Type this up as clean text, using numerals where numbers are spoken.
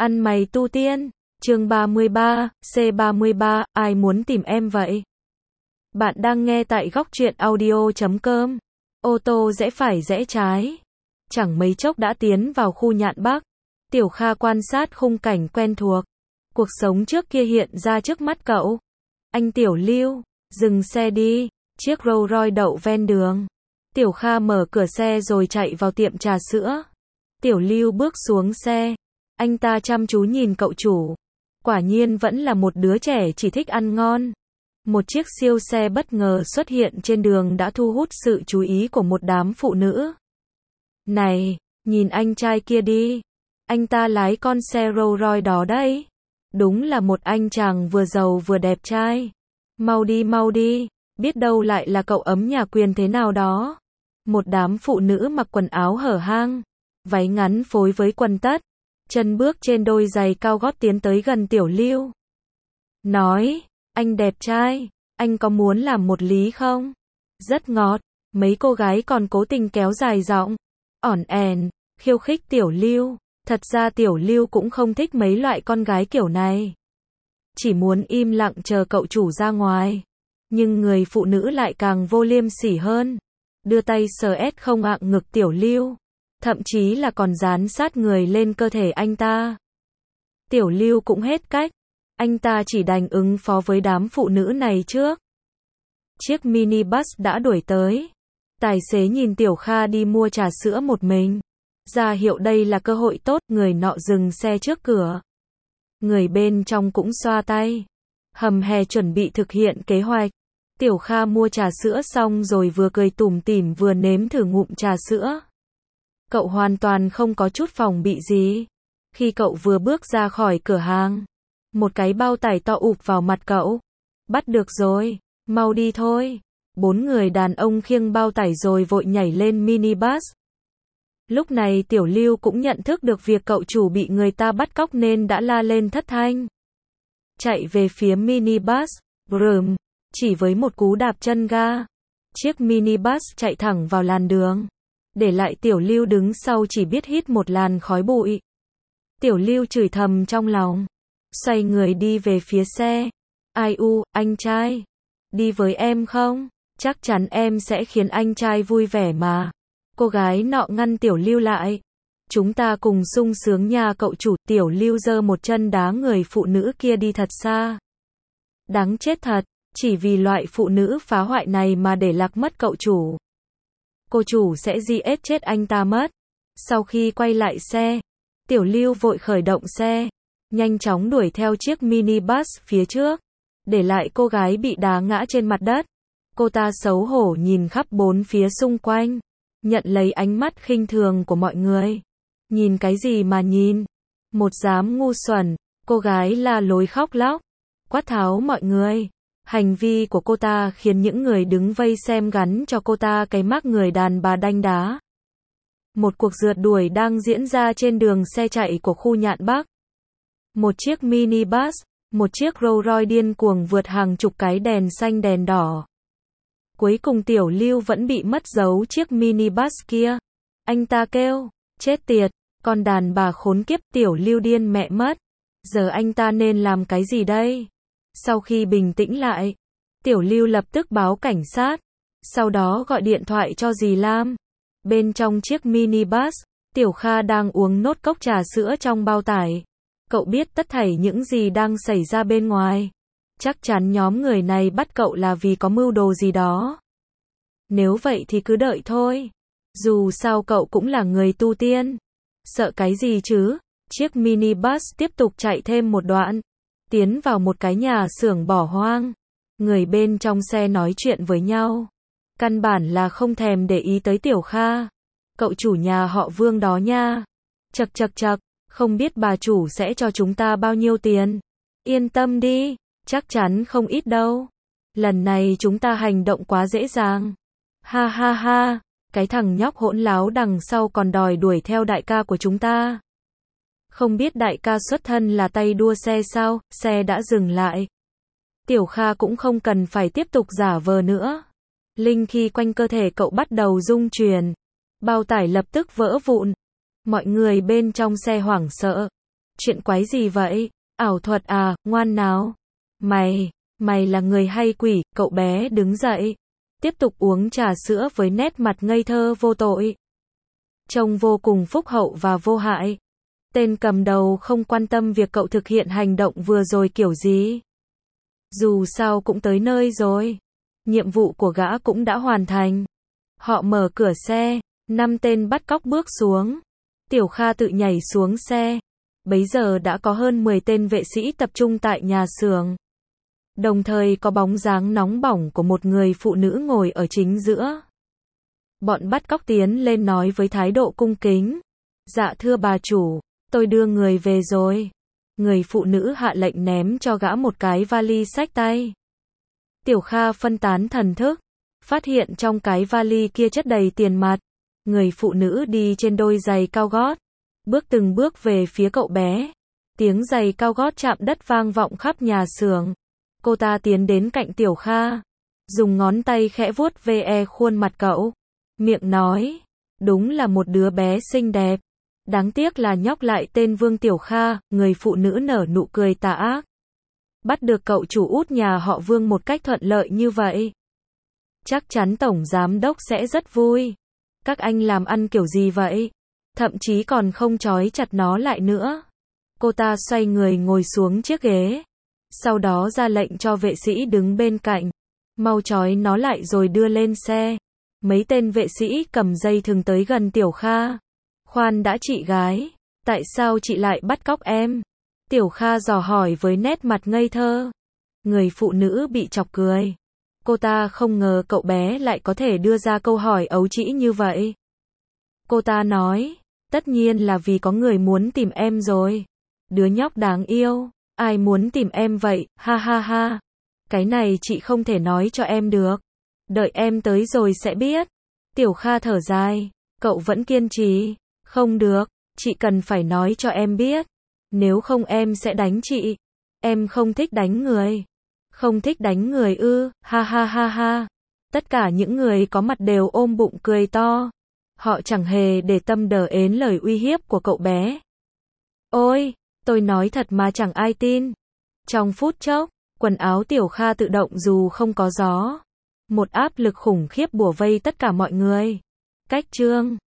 Ăn mày tu tiên, chương 33, C33, ai muốn tìm em vậy? Bạn đang nghe tại góc truyện audio.com. Ô tô rẽ phải rẽ trái. Chẳng mấy chốc đã tiến vào khu Nhạn Bắc. Tiểu Kha quan sát khung cảnh quen thuộc. Cuộc sống trước kia hiện ra trước mắt cậu. Anh Tiểu Lưu, dừng xe đi. Chiếc Rolls Royce đậu ven đường. Tiểu Kha mở cửa xe rồi chạy vào tiệm trà sữa. Tiểu Lưu bước xuống xe. Anh ta chăm chú nhìn cậu chủ. Quả nhiên vẫn là một đứa trẻ chỉ thích ăn ngon. Một chiếc siêu xe bất ngờ xuất hiện trên đường đã thu hút sự chú ý của một đám phụ nữ. Này, nhìn anh trai kia đi. Anh ta lái con xe Rolls Royce đó đấy. Đúng là một anh chàng vừa giàu vừa đẹp trai. Mau đi, biết đâu lại là cậu ấm nhà quyền thế nào đó. Một đám phụ nữ mặc quần áo hở hang, váy ngắn phối với quần tất, chân bước trên đôi giày cao gót tiến tới gần Tiểu Lưu. Nói, anh đẹp trai, anh có muốn làm một lý không? Rất ngọt, mấy cô gái còn cố tình kéo dài giọng, ỏn ẻn, khiêu khích Tiểu Lưu. Thật ra Tiểu Lưu cũng không thích mấy loại con gái kiểu này. Chỉ muốn im lặng chờ cậu chủ ra ngoài. Nhưng người phụ nữ lại càng vô liêm sỉ hơn. Đưa tay sờ không ạng ngực Tiểu Lưu. Thậm chí là còn dán sát người lên cơ thể anh ta. Tiểu Lưu cũng hết cách. Anh ta chỉ đành ứng phó với đám phụ nữ này trước. Chiếc minibus đã đuổi tới. Tài xế nhìn Tiểu Kha đi mua trà sữa một mình. Ra hiệu đây là cơ hội tốt, người nọ dừng xe trước cửa. Người bên trong cũng xoa tay. Hầm hè chuẩn bị thực hiện kế hoạch. Tiểu Kha mua trà sữa xong rồi vừa cười tủm tỉm vừa nếm thử ngụm trà sữa. Cậu hoàn toàn không có chút phòng bị gì. Khi cậu vừa bước ra khỏi cửa hàng, một cái bao tải to ụp vào mặt cậu. Bắt được rồi, mau đi thôi. 4 người đàn ông khiêng bao tải rồi vội nhảy lên minibus. Lúc này Tiểu Lưu cũng nhận thức được việc cậu chủ bị người ta bắt cóc nên đã la lên thất thanh. Chạy về phía minibus, brrm, chỉ với một cú đạp chân ga. Chiếc minibus chạy thẳng vào làn đường. Để lại Tiểu Lưu đứng sau chỉ biết hít một làn khói bụi. Tiểu Lưu chửi thầm trong lòng. Xoay người đi về phía xe. Ai u, anh trai. Đi với em không? Chắc chắn em sẽ khiến anh trai vui vẻ mà. Cô gái nọ ngăn Tiểu Lưu lại. Chúng ta cùng sung sướng nha cậu chủ. Tiểu Lưu giơ một chân đá người phụ nữ kia đi thật xa. Đáng chết thật, chỉ vì loại phụ nữ phá hoại này mà để lạc mất cậu chủ. Cô chủ sẽ giết chết anh ta mất. Sau khi quay lại xe, Tiểu Lưu vội khởi động xe, nhanh chóng đuổi theo chiếc minibus phía trước, để lại cô gái bị đá ngã trên mặt đất. Cô ta xấu hổ nhìn khắp bốn phía xung quanh, nhận lấy ánh mắt khinh thường của mọi người. Nhìn cái gì mà nhìn? Một đám ngu xuẩn, cô gái la lối khóc lóc, quát tháo mọi người. Hành vi của cô ta khiến những người đứng vây xem gắn cho cô ta cái mác người đàn bà đanh đá. Một cuộc rượt đuổi đang diễn ra trên đường xe chạy của khu Nhạn Bắc. Một chiếc minibus, một chiếc Rolls Royce điên cuồng vượt hàng chục cái đèn xanh đèn đỏ. Cuối cùng Tiểu Lưu vẫn bị mất dấu chiếc minibus kia. Anh ta kêu, chết tiệt, con đàn bà khốn kiếp. Tiểu Lưu điên mẹ mất. Giờ anh ta nên làm cái gì đây? Sau khi bình tĩnh lại, Tiểu Lưu lập tức báo cảnh sát. Sau đó gọi điện thoại cho dì Lam. Bên trong chiếc minibus, Tiểu Kha đang uống nốt cốc trà sữa trong bao tải. Cậu biết tất thảy những gì đang xảy ra bên ngoài. Chắc chắn nhóm người này bắt cậu là vì có mưu đồ gì đó. Nếu vậy thì cứ đợi thôi. Dù sao cậu cũng là người tu tiên. Sợ cái gì chứ? Chiếc minibus tiếp tục chạy thêm một đoạn. Tiến vào một cái nhà xưởng bỏ hoang. Người bên trong xe nói chuyện với nhau. Căn bản là không thèm để ý tới Tiểu Kha. Cậu chủ nhà họ Vương đó nha. Chậc, không biết bà chủ sẽ cho chúng ta bao nhiêu tiền. Yên tâm đi, chắc chắn không ít đâu. Lần này chúng ta hành động quá dễ dàng. Ha, cái thằng nhóc hỗn láo đằng sau còn đòi đuổi theo đại ca của chúng ta. Không biết đại ca xuất thân là tay đua xe sao? Xe đã dừng lại. Tiểu Kha cũng không cần phải tiếp tục giả vờ nữa. Linh khí quanh cơ thể cậu bắt đầu rung chuyển. Bao tải lập tức vỡ vụn. Mọi người bên trong xe hoảng sợ. Chuyện quái gì vậy? Ảo thuật à, ngoan nào. Mày là người hay quỷ? Cậu bé đứng dậy, tiếp tục uống trà sữa với nét mặt ngây thơ vô tội. Trông vô cùng phúc hậu và vô hại. Tên cầm đầu không quan tâm việc cậu thực hiện hành động vừa rồi kiểu gì. Dù sao cũng tới nơi rồi. Nhiệm vụ của gã cũng đã hoàn thành. Họ mở cửa xe, 5 tên bắt cóc bước xuống. Tiểu Kha tự nhảy xuống xe. Bấy giờ đã có hơn 10 tên vệ sĩ tập trung tại nhà xưởng. Đồng thời có bóng dáng nóng bỏng của một người phụ nữ ngồi ở chính giữa. Bọn bắt cóc tiến lên nói với thái độ cung kính. Dạ thưa bà chủ, tôi đưa người về rồi. Người phụ nữ hạ lệnh ném cho gã một cái vali xách tay. Tiểu Kha phân tán thần thức, phát hiện trong cái vali kia chất đầy tiền mặt. Người phụ nữ đi trên đôi giày cao gót, bước từng bước về phía cậu bé. Tiếng giày cao gót chạm đất vang vọng khắp nhà xưởng. Cô ta tiến đến cạnh Tiểu Kha, dùng ngón tay khẽ vuốt ve khuôn mặt cậu. Miệng nói, đúng là một đứa bé xinh đẹp. Đáng tiếc là nhóc lại tên Vương. Tiểu Kha, người phụ nữ nở nụ cười tà ác. Bắt được cậu chủ út nhà họ Vương một cách thuận lợi như vậy. Chắc chắn tổng giám đốc sẽ rất vui. Các anh làm ăn kiểu gì vậy? Thậm chí còn không trói chặt nó lại nữa. Cô ta xoay người ngồi xuống chiếc ghế. Sau đó ra lệnh cho vệ sĩ đứng bên cạnh. Mau trói nó lại rồi đưa lên xe. Mấy tên vệ sĩ cầm dây thừng tới gần Tiểu Kha. Khoan đã chị gái. Tại sao chị lại bắt cóc em? Tiểu Kha dò hỏi với nét mặt ngây thơ. Người phụ nữ bị chọc cười. Cô ta không ngờ cậu bé lại có thể đưa ra câu hỏi ấu trĩ như vậy. Cô ta nói, tất nhiên là vì có người muốn tìm em rồi. Đứa nhóc đáng yêu, ai muốn tìm em vậy, ha ha ha. Cái này chị không thể nói cho em được. Đợi em tới rồi sẽ biết. Tiểu Kha thở dài, cậu vẫn kiên trì. Không được, chị cần phải nói cho em biết. Nếu không em sẽ đánh chị. Em không thích đánh người. Không thích đánh người ư, ha ha ha ha. Tất cả những người có mặt đều ôm bụng cười to. Họ chẳng hề để tâm đờ ến lời uy hiếp của cậu bé. Ôi, tôi nói thật mà chẳng ai tin. Trong phút chốc, quần áo Tiểu Kha tự động dù không có gió. Một áp lực khủng khiếp bủa vây tất cả mọi người. Cách chương